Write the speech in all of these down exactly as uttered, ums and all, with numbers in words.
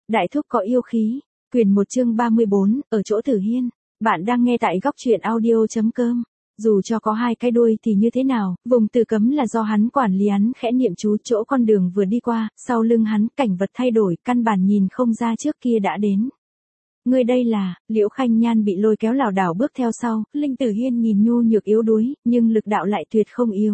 Đại thúc có yêu khí. Quyền một chương ba mươi bốn, ở chỗ Tử Hiên. Bạn đang nghe tại góc truyện audio chấm com. Dù cho có hai cái đuôi thì như thế nào, vùng Tử Cấm là do hắn quản lý, hắn khẽ niệm chú, chỗ con đường vừa đi qua, sau lưng hắn cảnh vật thay đổi, căn bản nhìn không ra trước kia đã đến. Người đây là, Liễu Khanh Nhan bị lôi kéo lảo đảo bước theo sau, Linh Tử Hiên nhìn nhu nhược yếu đuối, nhưng lực đạo lại tuyệt không yếu.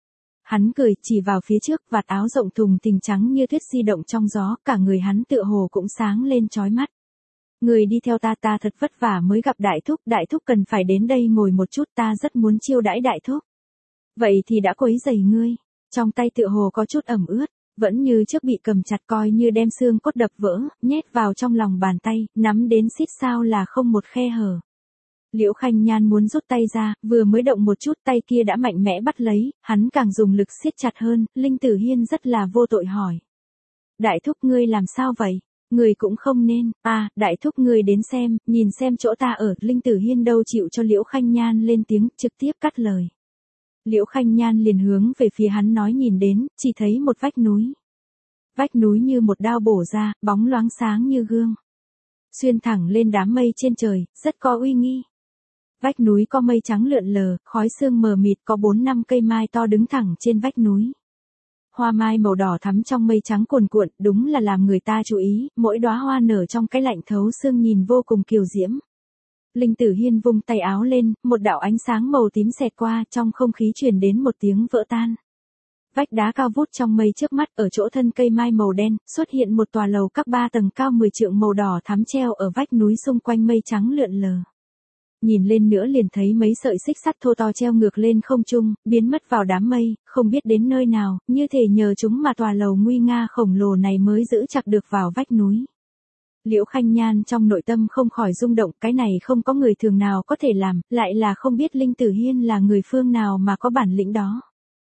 Hắn cười, chỉ vào phía trước, vạt áo rộng thùng thình trắng như tuyết di động trong gió, cả người hắn tựa hồ cũng sáng lên chói mắt. Người đi theo ta, ta thật vất vả mới gặp đại thúc, đại thúc cần phải đến đây ngồi một chút, ta rất muốn chiêu đãi đại thúc. Vậy thì đã quấy rầy ngươi, trong tay tựa hồ có chút ẩm ướt, vẫn như trước bị cầm chặt, coi như đem xương cốt đập vỡ, nhét vào trong lòng bàn tay, nắm đến xít sao là không một khe hở. Liễu Khanh Nhan muốn rút tay ra, vừa mới động một chút tay kia đã mạnh mẽ bắt lấy, hắn càng dùng lực siết chặt hơn, Linh Tử Hiên rất là vô tội hỏi. Đại thúc ngươi làm sao vậy? Người cũng không nên, à, đại thúc ngươi đến xem, nhìn xem chỗ ta ở, Linh Tử Hiên đâu chịu cho Liễu Khanh Nhan lên tiếng, trực tiếp cắt lời. Liễu Khanh Nhan liền hướng về phía hắn nói, nhìn đến, chỉ thấy một vách núi. Vách núi như một đao bổ ra, bóng loáng sáng như gương. Xuyên thẳng lên đám mây trên trời, rất có uy nghi. Vách núi có mây trắng lượn lờ, khói sương mờ mịt, có bốn năm cây mai to đứng thẳng trên vách núi. Hoa mai màu đỏ thắm trong mây trắng cuồn cuộn, đúng là làm người ta chú ý, mỗi đóa hoa nở trong cái lạnh thấu xương nhìn vô cùng kiều diễm. Linh Tử Hiên vung tay áo lên, một đạo ánh sáng màu tím xẹt qua, trong không khí truyền đến một tiếng vỡ tan. Vách đá cao vút trong mây trước mắt, ở chỗ thân cây mai màu đen, xuất hiện một tòa lầu các ba tầng cao mười trượng màu đỏ thắm treo ở vách núi xung quanh mây trắng lượn lờ. Nhìn lên nữa liền thấy mấy sợi xích sắt thô to treo ngược lên không trung, biến mất vào đám mây, không biết đến nơi nào, như thể nhờ chúng mà tòa lầu nguy nga khổng lồ này mới giữ chặt được vào vách núi. Liễu Khanh Nhan trong nội tâm không khỏi rung động, cái này không có người thường nào có thể làm, lại là không biết Linh Tử Hiên là người phương nào mà có bản lĩnh đó.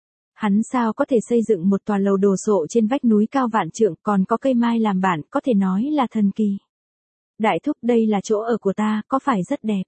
Hắn sao có thể xây dựng một tòa lầu đồ sộ trên vách núi cao vạn trượng, còn có cây mai làm bản, có thể nói là thần kỳ. Đại thúc, đây là chỗ ở của ta, có phải rất đẹp?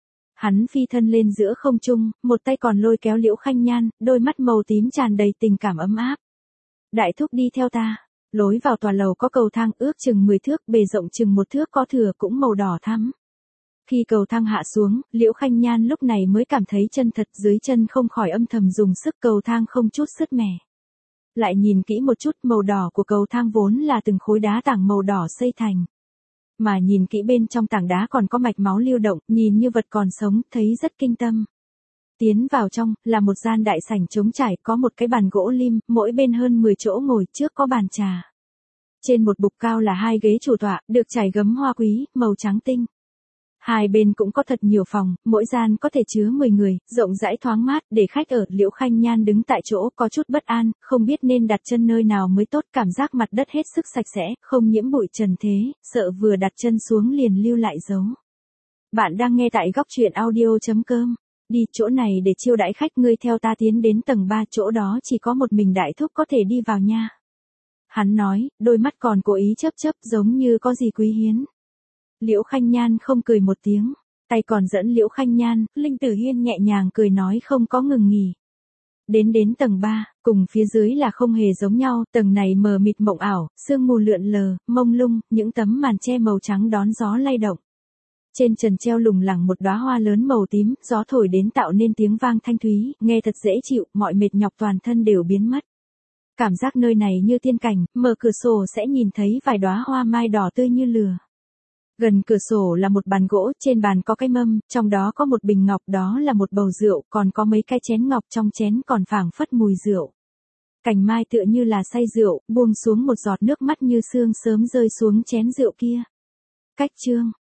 Hắn phi thân lên giữa không trung, một tay còn lôi kéo Liễu Khanh Nhan, đôi mắt màu tím tràn đầy tình cảm ấm áp. Đại thúc đi theo ta. Lối vào tòa lầu có cầu thang ước chừng mười thước, bề rộng chừng một thước, có thừa cũng màu đỏ thắm. Khi cầu thang hạ xuống, Liễu Khanh Nhan lúc này mới cảm thấy chân thật, dưới chân không khỏi âm thầm dùng sức, cầu thang không chút sứt mẻ. Lại nhìn kỹ một chút, màu đỏ của cầu thang vốn là từng khối đá tảng màu đỏ xây thành. Mà nhìn kỹ bên trong tảng đá còn có mạch máu lưu động, nhìn như vật còn sống, thấy rất kinh tâm. Tiến vào trong, là một gian đại sảnh trống trải, có một cái bàn gỗ lim, mỗi bên hơn mười chỗ ngồi, trước có bàn trà. Trên một bục cao là hai ghế chủ tọa, được trải gấm hoa quý, màu trắng tinh. Hai bên cũng có thật nhiều phòng, mỗi gian có thể chứa mười người, rộng rãi thoáng mát, để khách ở. Liễu Khanh Nhan đứng tại chỗ, có chút bất an, không biết nên đặt chân nơi nào mới tốt, cảm giác mặt đất hết sức sạch sẽ, không nhiễm bụi trần thế, sợ vừa đặt chân xuống liền lưu lại dấu. Bạn đang nghe tại góc truyện audio chấm com. Đi, chỗ này để chiêu đãi khách, ngươi theo ta tiến đến tầng ba, chỗ đó chỉ có một mình đại thúc có thể đi vào nha. Hắn nói, đôi mắt còn cố ý chớp chớp, giống như có gì quý hiếm. Liễu Khanh Nhan không cười một tiếng, tay còn dẫn Liễu Khanh Nhan, Linh Tử Hiên nhẹ nhàng cười nói không có ngừng nghỉ. Đến đến tầng ba, cùng phía dưới là không hề giống nhau, tầng này mờ mịt mộng ảo, sương mù lượn lờ, mông lung, những tấm màn che màu trắng đón gió lay động. Trên trần treo lủng lẳng một đóa hoa lớn màu tím, gió thổi đến tạo nên tiếng vang thanh thúy, nghe thật dễ chịu, mọi mệt nhọc toàn thân đều biến mất. Cảm giác nơi này như tiên cảnh, mở cửa sổ sẽ nhìn thấy vài đóa hoa mai đỏ tươi như lửa. Gần cửa sổ là một bàn gỗ, trên bàn có cái mâm, trong đó có một bình ngọc, đó là một bầu rượu, còn có mấy cái chén ngọc, trong chén còn phảng phất mùi rượu. Cành mai tựa như là say rượu, buông xuống một giọt nước mắt như sương sớm rơi xuống chén rượu kia. Cách chương